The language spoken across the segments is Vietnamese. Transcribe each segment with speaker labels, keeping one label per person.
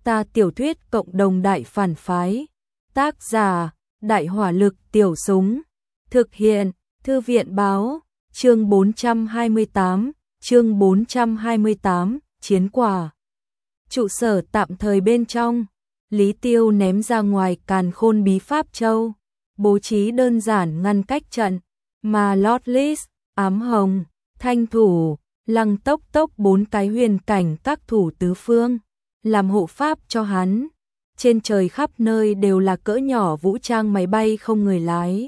Speaker 1: Ta tiểu thuyết cộng đồng đại phản phái. Tác giả: Đại hỏa lực tiểu súng. Thực hiện: Thư viện báo. Chương 428, chiến quả. Trụ sở tạm thời bên trong, Lý Tiêu ném ra ngoài càn khôn bí pháp châu, bố trí đơn giản ngăn cách trận, mà Lordlis, Ám Hồng, Thanh Thủ, Lăng Tốc Tốc 4 cái huyền cảnh các thủ tứ phương, làm hộ pháp cho hắn. Trên trời khắp nơi đều là cỡ nhỏ vũ trang máy bay không người lái.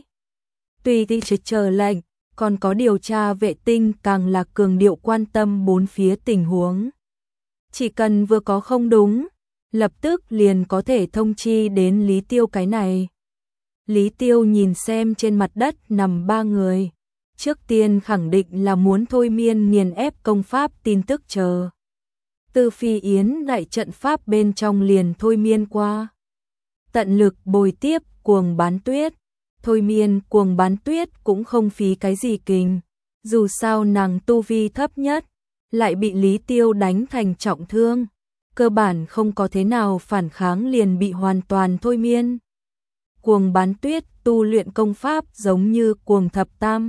Speaker 1: Tùy đi chờ lệnh, còn có điều tra vệ tinh càng là cường điệu quan tâm bốn phía tình huống. Chỉ cần vừa có không đúng, lập tức liền có thể thông chi đến Lý Tiêu cái này. Lý Tiêu nhìn xem trên mặt đất nằm 3 người. Trước tiên khẳng định là muốn thôi miên nghiền ép công pháp tin tức chờ. Từ Phi Yến đại trận pháp bên trong liền thôi miên qua. Tận lực bồi tiếp Cuồng Bán Tuyết. Thôi miên Cuồng Bán Tuyết cũng không phí cái gì kình. Dù sao nàng tu vi thấp nhất, lại bị Lý Tiêu đánh thành trọng thương. Cơ bản không có thế nào phản kháng liền bị hoàn toàn thôi miên. Cuồng Bán Tuyết tu luyện công pháp giống như Cuồng Thập Tam.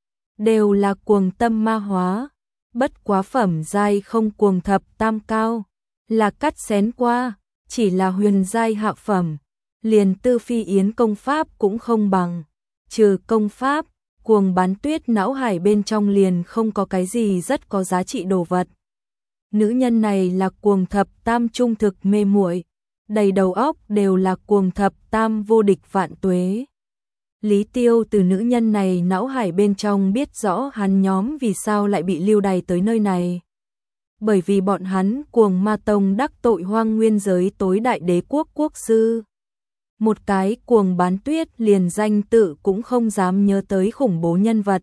Speaker 1: Đều là cuồng tâm ma hóa. Bất quá phẩm giai không Cuồng Thập Tam cao. Là cắt xén qua, chỉ là huyền giai hạ phẩm. Liền Tư Phi Yến công pháp cũng không bằng. Trừ công pháp, Cuồng Bán Tuyết não hải bên trong liền không có cái gì rất có giá trị đồ vật. Nữ nhân này là Cuồng Thập Tam trung thực mê muội, đầy đầu óc đều là Cuồng Thập Tam vô địch vạn tuế. Lý Tiêu từ nữ nhân này não hải bên trong biết rõ hắn nhóm vì sao lại bị lưu đày tới nơi này. Bởi vì bọn hắn Cuồng Ma Tông đắc tội Hoang Nguyên giới tối đại đế quốc quốc sư. Một cái Cuồng Bán Tuyết liền danh tự cũng không dám nhớ tới khủng bố nhân vật.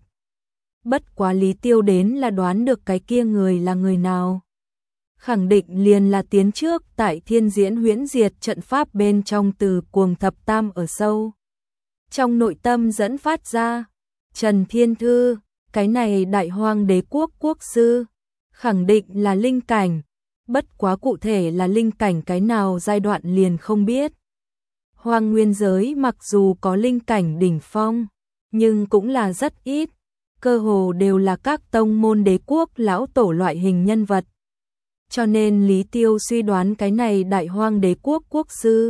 Speaker 1: Bất quá Lý Tiêu đến là đoán được cái kia người là người nào. Khẳng định liền là tiến trước tại Thiên Diễn Huyễn Diệt trận pháp bên trong từ Cuồng Thập Tam ở sâu. Trong nội tâm dẫn phát ra, Trần Thiên Thư, cái này đại hoang đế quốc quốc sư, khẳng định là linh cảnh, bất quá cụ thể là linh cảnh cái nào giai đoạn liền không biết. Hoang Nguyên giới mặc dù có linh cảnh đỉnh phong, nhưng cũng là rất ít, cơ hồ đều là các tông môn đế quốc lão tổ loại hình nhân vật. Cho nên Lý Tiêu suy đoán cái này đại hoang đế quốc quốc sư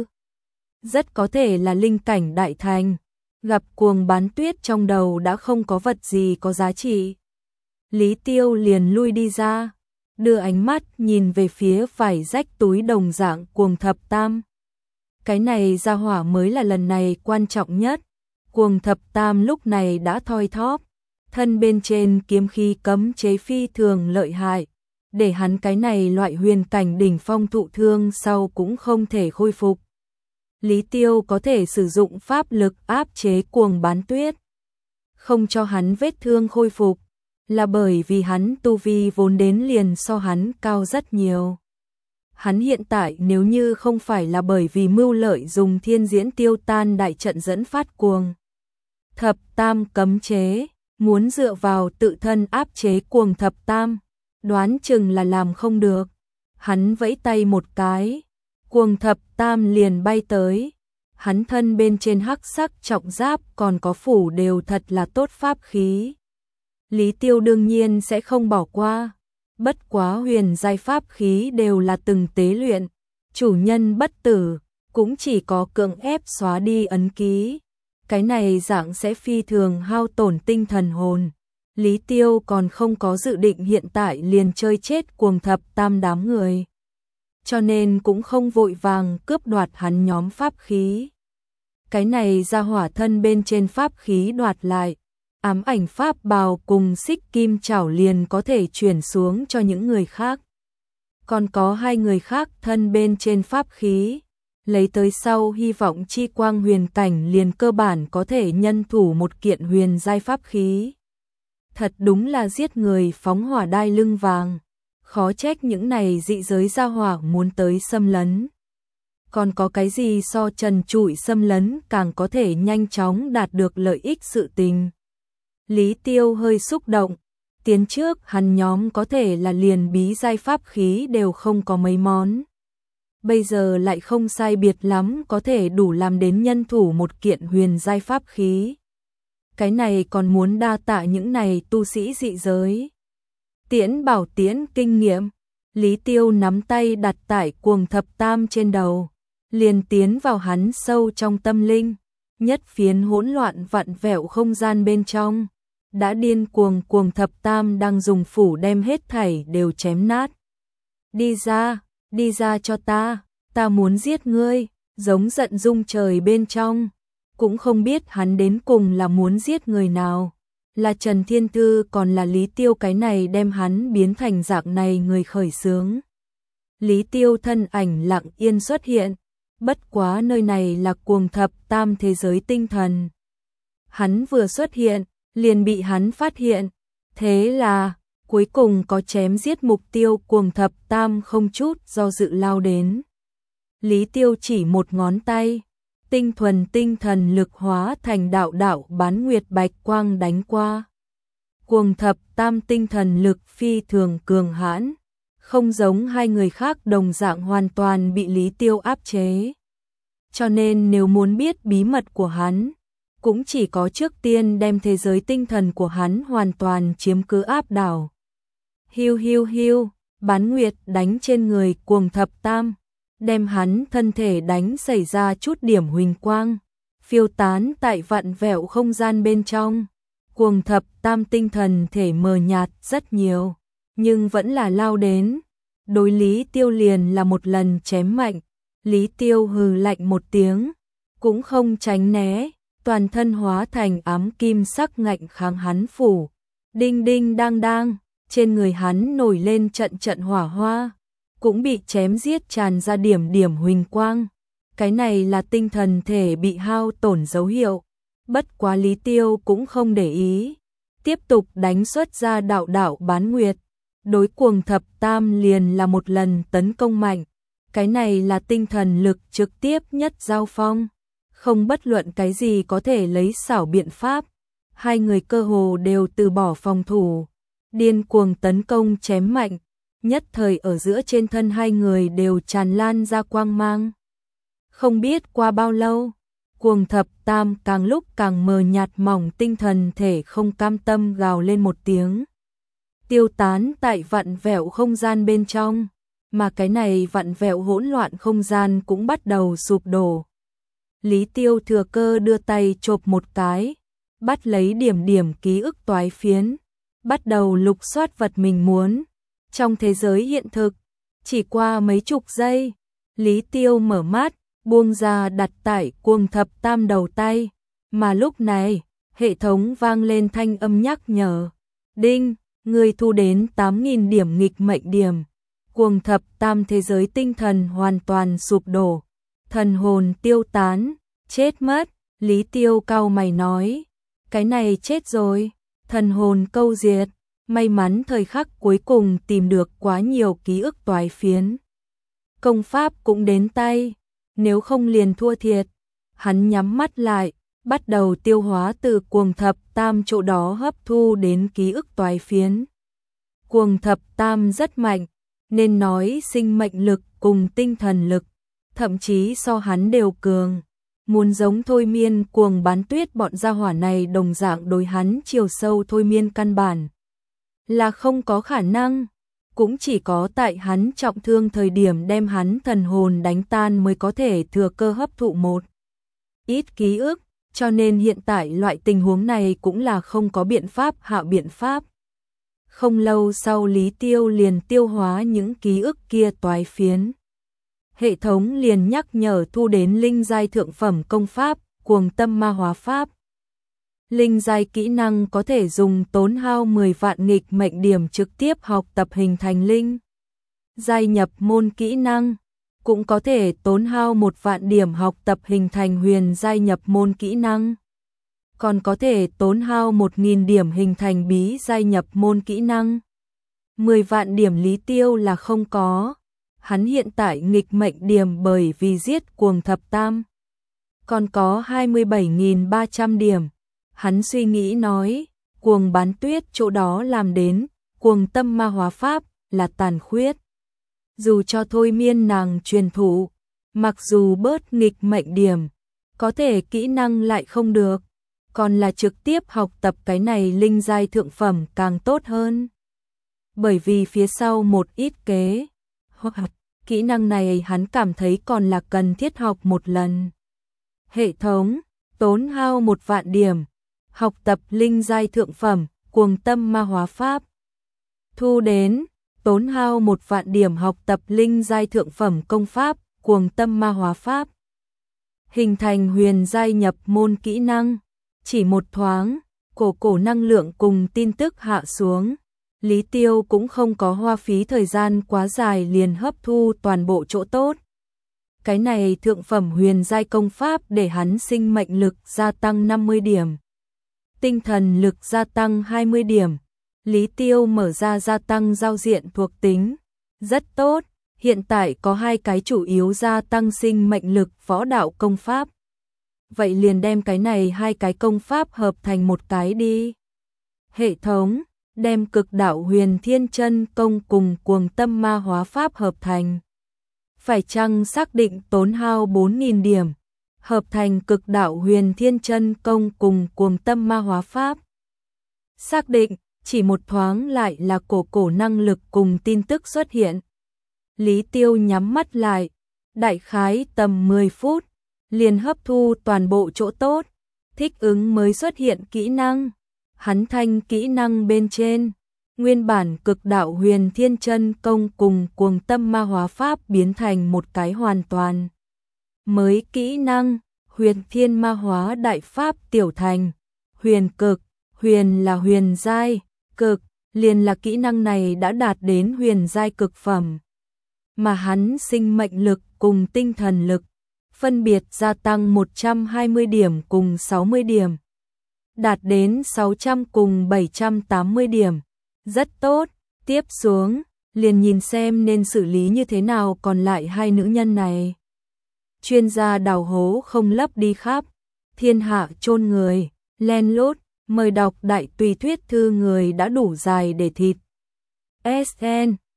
Speaker 1: rất có thể là linh cảnh đại thành. Gặp Cuồng Bán Tuyết trong đầu đã không có vật gì có giá trị. Lý Tiêu liền lui đi ra, đưa ánh mắt nhìn về phía vải rách túi đồng dạng Cuồng Thập Tam. Cái này ra hỏa mới là lần này quan trọng nhất. Cuồng Thập Tam lúc này đã thoi thóp, thân bên trên kiếm khí cấm chế phi thường lợi hại, để hắn cái này loại huyền cảnh đỉnh phong thụ thương sau cũng không thể khôi phục. Lý Tiêu có thể sử dụng pháp lực áp chế Cuồng Bán Tuyết, không cho hắn vết thương khôi phục, là bởi vì hắn tu vi vốn đến liền so hắn cao rất nhiều. Hắn hiện tại nếu như không phải là bởi vì mưu lợi dùng Thiên Diễn Tiêu Tan đại trận dẫn phát Cuồng Thập Tam cấm chế, muốn dựa vào tự thân áp chế Cuồng Thập Tam, đoán chừng là làm không được. Hắn vẫy tay một cái, Cuồng Thập Tam liền bay tới. Hắn thân bên trên hắc sắc trọng giáp còn có phủ đều thật là tốt pháp khí. Lý Tiêu đương nhiên sẽ không bỏ qua. Bất quá huyền giai pháp khí đều là từng tế luyện, chủ nhân bất tử, cũng chỉ có cưỡng ép xóa đi ấn ký. Cái này dạng sẽ phi thường hao tổn tinh thần hồn. Lý Tiêu còn không có dự định hiện tại liền chơi chết Cuồng Thập Tam đám người. Cho nên cũng không vội vàng cướp đoạt hắn nhóm pháp khí. Cái này ra hỏa thân bên trên pháp khí đoạt lại. Ám ảnh pháp bào cùng xích kim chảo liền có thể chuyển xuống cho những người khác. Còn có 2 người khác thân bên trên pháp khí, lấy tới sau hy vọng chi quang huyền cảnh liền cơ bản có thể nhân thủ một kiện huyền giai pháp khí. Thật đúng là giết người phóng hỏa đai lưng vàng, khó trách những này dị giới gia hỏa muốn tới xâm lấn. Còn có cái gì so trần trụi xâm lấn càng có thể nhanh chóng đạt được lợi ích sự tình. Lý Tiêu hơi xúc động, tiến trước hắn nhóm có thể là liền bí giai pháp khí đều không có mấy món. bây giờ lại không sai biệt lắm có thể đủ làm đến nhân thủ một kiện huyền giai pháp khí. Cái này còn muốn đa tạ những này tu sĩ dị giới. Tiễn Bảo tiễn kinh nghiệm, Lý Tiêu nắm tay đặt tại Cuồng Thập Tam trên đầu, liền tiến vào hắn sâu trong tâm linh, nhất phiến hỗn loạn vặn vẹo không gian bên trong. Đã điên cuồng Cuồng Thập Tam đang dùng phủ đem hết thảy đều chém nát. Đi ra cho ta muốn giết ngươi, giống giận rung trời bên trong. Cũng không biết hắn đến cùng là muốn giết người nào, là Trần Thiên Thư còn là Lý Tiêu, cái này đem hắn biến thành dạng này người khởi xướng. Lý Tiêu thân ảnh lặng yên xuất hiện, bất quá nơi này là Cuồng Thập Tam thế giới tinh thần. Hắn vừa xuất hiện, liền bị hắn phát hiện, thế là cuối cùng có chém giết mục tiêu. Cuồng Thập Tam không chút do dự lao đến. Lý Tiêu chỉ một ngón tay, tinh thuần tinh thần lực hóa thành đạo đạo bán nguyệt bạch quang đánh qua. Cuồng Thập Tam tinh thần lực phi thường cường hãn, không giống hai người khác đồng dạng hoàn toàn bị Lý Tiêu áp chế. Cho nên nếu muốn biết bí mật của hắn, cũng chỉ có trước tiên đem thế giới tinh thần của hắn hoàn toàn chiếm cứ áp đảo. Hiu, bán nguyệt đánh trên người Cuồng Thập Tam, đem hắn thân thể đánh xảy ra chút điểm huỳnh quang, phiêu tán tại vặn vẹo không gian bên trong. Cuồng Thập Tam tinh thần thể mờ nhạt rất nhiều, nhưng vẫn là lao đến. Đối Lý Tiêu liền là một lần chém mạnh. Lý Tiêu hừ lạnh một tiếng, cũng không tránh né, toàn thân hóa thành ám kim sắc ngạnh kháng hắn phủ. Đinh đinh đang đang, trên người hắn nổi lên trận trận hỏa hoa, cũng bị chém giết tràn ra điểm điểm huỳnh quang. Cái này là tinh thần thể bị hao tổn dấu hiệu. Bất quá Lý Tiêu cũng không để ý, tiếp tục đánh xuất ra đạo đạo bán nguyệt. Đối Cuồng Thập Tam liền là một lần tấn công mạnh. Cái này là tinh thần lực trực tiếp nhất giao phong, không bất luận cái gì có thể lấy xảo biện pháp. Hai người cơ hồ đều từ bỏ phòng thủ, điên cuồng tấn công chém mạnh, nhất thời ở giữa trên thân hai người đều tràn lan ra quang mang. Không biết qua bao lâu, Cuồng Thập Tam càng lúc càng mờ nhạt mỏng tinh thần thể không cam tâm gào lên một tiếng, tiêu tán tại vặn vẹo không gian bên trong, mà cái này vặn vẹo hỗn loạn không gian cũng bắt đầu sụp đổ. Lý Tiêu thừa cơ đưa tay chộp một cái, bắt lấy điểm điểm ký ức toái phiến, bắt đầu lục soát vật mình muốn. Trong thế giới hiện thực, chỉ qua mấy chục giây, Lý Tiêu mở mắt, buông ra đặt tại Cuồng Thập Tam đầu tay, mà lúc này, hệ thống vang lên thanh âm nhắc nhở. Đinh, người thu đến 8.000 điểm nghịch mệnh điểm. Cuồng Thập Tam thế giới tinh thần hoàn toàn sụp đổ, thần hồn tiêu tán, chết mất. Lý Tiêu cau mày nói, cái này chết rồi, thần hồn câu diệt. May mắn thời khắc cuối cùng tìm được quá nhiều ký ức toái phiến. Công pháp cũng đến tay, nếu không liền thua thiệt. Hắn nhắm mắt lại, bắt đầu tiêu hóa từ Cuồng Thập Tam chỗ đó hấp thu đến ký ức toái phiến. Cuồng Thập Tam rất mạnh, nên nói sinh mệnh lực cùng tinh thần lực, thậm chí so hắn đều cường. Muốn giống thôi miên Cuồng Bán Tuyết bọn gia hỏa này đồng dạng đối hắn chiều sâu thôi miên căn bản là không có khả năng, cũng chỉ có tại hắn trọng thương thời điểm đem hắn thần hồn đánh tan mới có thể thừa cơ hấp thụ một ít ký ức, cho nên hiện tại loại tình huống này cũng là không có biện pháp hạ biện pháp. Không lâu sau Lý Tiêu liền tiêu hóa những ký ức kia toái phiến. Hệ thống liền nhắc nhở thu đến linh giai thượng phẩm công pháp, Cuồng Tâm Ma Hóa Pháp. Linh giai kỹ năng có thể dùng tốn hao 10 vạn nghịch mệnh điểm trực tiếp học tập hình thành linh giai nhập môn kỹ năng, cũng có thể tốn hao 1 vạn điểm học tập hình thành huyền giai nhập môn kỹ năng, còn có thể tốn hao 1.000 điểm hình thành bí giai nhập môn kỹ năng. 10 vạn điểm Lý Tiêu là không có, hắn hiện tại nghịch mệnh điểm bởi vì giết Cuồng Thập Tam còn có 27.300 điểm. Hắn suy nghĩ nói, Cuồng Bán Tuyết chỗ đó làm đến, Cuồng Tâm Ma Hóa Pháp là tàn khuyết. dù cho thôi miên nàng truyền thụ, mặc dù bớt nghịch mệnh điểm, có thể kỹ năng lại không được, còn là trực tiếp học tập cái này linh giai thượng phẩm càng tốt hơn. Bởi vì phía sau một ít kế hoặc kỹ năng này hắn cảm thấy còn là cần thiết học một lần. Hệ thống, tốn hao 1.000.000 điểm, học tập linh giai thượng phẩm, cuồng tâm ma hóa pháp. Thu đến, tốn hao 1.000.000 điểm học tập linh giai thượng phẩm công pháp, cuồng tâm ma hóa pháp. Hình thành huyền giai nhập môn kỹ năng, chỉ một thoáng, cổ năng lượng cùng tin tức hạ xuống. Lý Tiêu cũng không có hoa phí thời gian quá dài liền hấp thu toàn bộ chỗ tốt. Cái này thượng phẩm huyền giai công pháp để hắn sinh mệnh lực gia tăng 50 điểm. Tinh thần lực gia tăng 20 điểm. Lý Tiêu mở ra gia tăng giao diện thuộc tính. Rất tốt, hiện tại có 2 cái chủ yếu gia tăng sinh mệnh lực võ đạo công pháp. Vậy liền đem cái này 2 cái công pháp hợp thành một cái đi. Hệ thống, đem cực đạo huyền thiên chân công cùng cuồng tâm ma hóa pháp hợp thành. Phải chăng xác định tốn hao 4.000 điểm, hợp thành cực đạo huyền thiên chân công cùng cuồng tâm ma hóa pháp. Xác định, chỉ một thoáng lại là cổ năng lực cùng tin tức xuất hiện. Lý Tiêu nhắm mắt lại, đại khái tầm 10 phút, liền hấp thu toàn bộ chỗ tốt, thích ứng mới xuất hiện kỹ năng. Hắn thanh kỹ năng bên trên, nguyên bản cực đạo huyền thiên chân công cùng cuồng tâm ma hóa pháp biến thành một cái hoàn toàn mới kỹ năng, huyền thiên ma hóa đại pháp tiểu thành, huyền cực, huyền là huyền giai, cực, liền là kỹ năng này đã đạt đến huyền giai cực phẩm. Mà hắn sinh mệnh lực cùng tinh thần lực, phân biệt gia tăng 120 điểm cùng 60 điểm. Đạt đến 600 cùng 780 điểm. Rất tốt, tiếp xuống, liền nhìn xem nên xử lý như thế nào còn lại 2 nữ nhân này. Chuyên gia đào hố không lấp đi khắp, thiên hạ chôn người, len lút, mời đọc đại tùy thuyết thư người đã đủ dài để thịt. SN